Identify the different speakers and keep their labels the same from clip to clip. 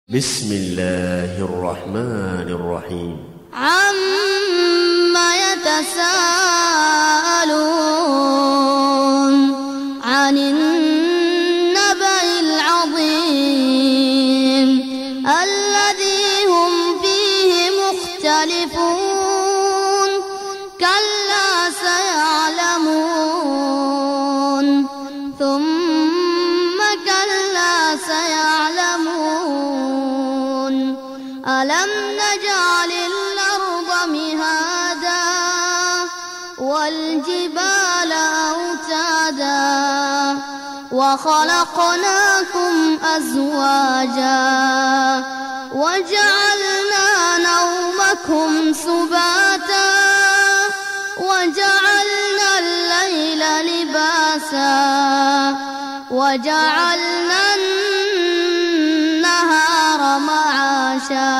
Speaker 1: بسم الله الرحمن الرحيم.
Speaker 2: عما يتساءلون عن النبأ العظيم الذي هم فيه مختلفون كلا سيعلمون ثم كلا سيعلمون ألم نجعل الأرض مهادا والجبال أوتادا وخلقناكم أزواجا وجعلنا نومكم سباتا وجعلنا الليل لباسا وجعلنا النهار معاشا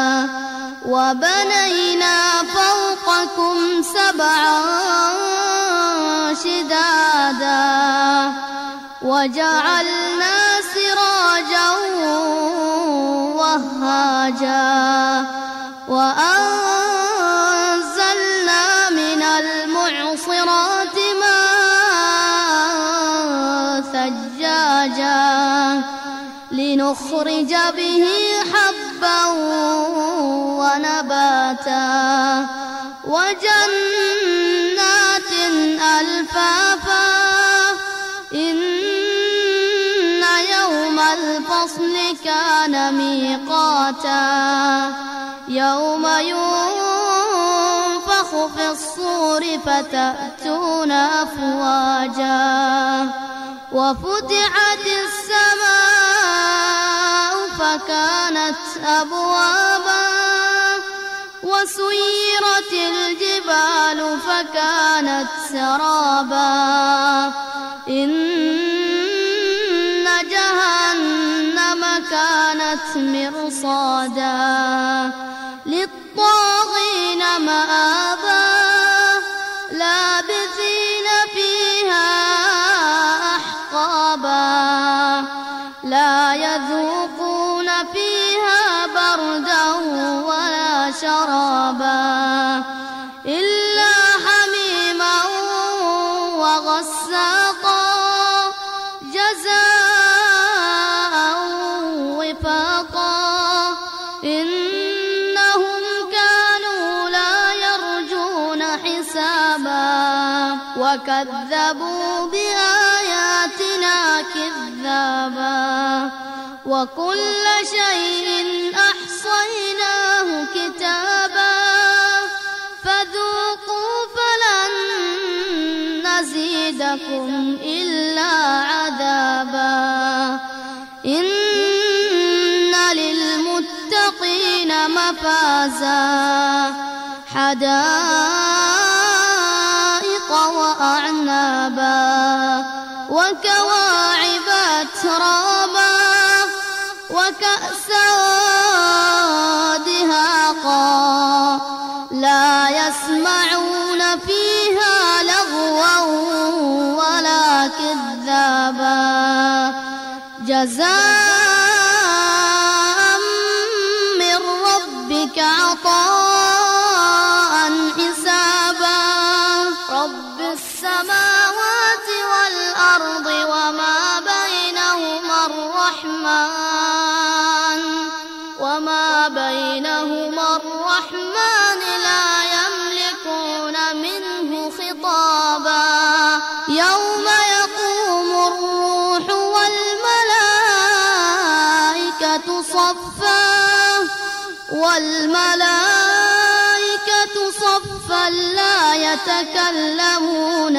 Speaker 2: وبنينا فوقكم سبعا شدادا وجعلنا سراجا وهاجا وأنزلنا من المعصرات ماء ثجاجا لنخرج به حبا ونباتا وجنات ألفافا إن يوم الفصل كان ميقاتا يوم ينفخ في الصور فتأتون أفواجا وفتحت السماء فكانت أبوابا وسيرت الجبال فكانت سرابا إن جهنم كانت مرصادا للطاغين مآبا لابثين فيها أحقابا لا يذوقون فيها بردا ولا شرابا إلا حميما وغساقا جزاء وفاقا إنهم كانوا لا يرجون حسابا وكذبوا بآياتنا كذابا وكل شيء أحصيناه كتابا فذوقوا فلن نزيدكم إلا عذابا إن للمتقين مفازا حدائق وأعنابا وكواعب أترابا وكأسا دهاقا لا يسمعون فيها لغوا ولا كذابا جزاء من ربك عطاء حسابا رب السماوات والأرض وما بينهما الرحمن لا يملكون منه خطابا يوم يقوم الروح والملائكة صفا لا يتكلمون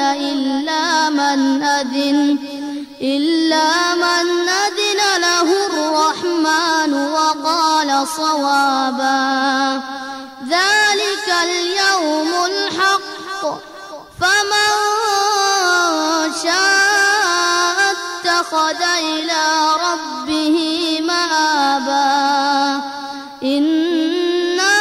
Speaker 2: إلا من أذن له الرحمن وقال صوابا ذلك اليوم الحق فمن شاء اتخذ إلى ربه مآبا إنا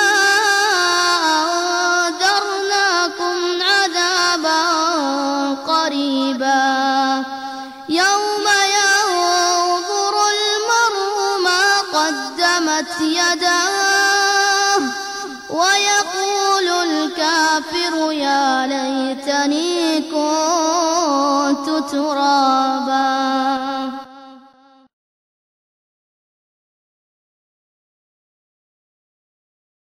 Speaker 2: أنذرناكم عذابا قريبا يوم ينظر المرء ما قدم تبت يداه ويقول الكافر يا ليتني كنت ترابا.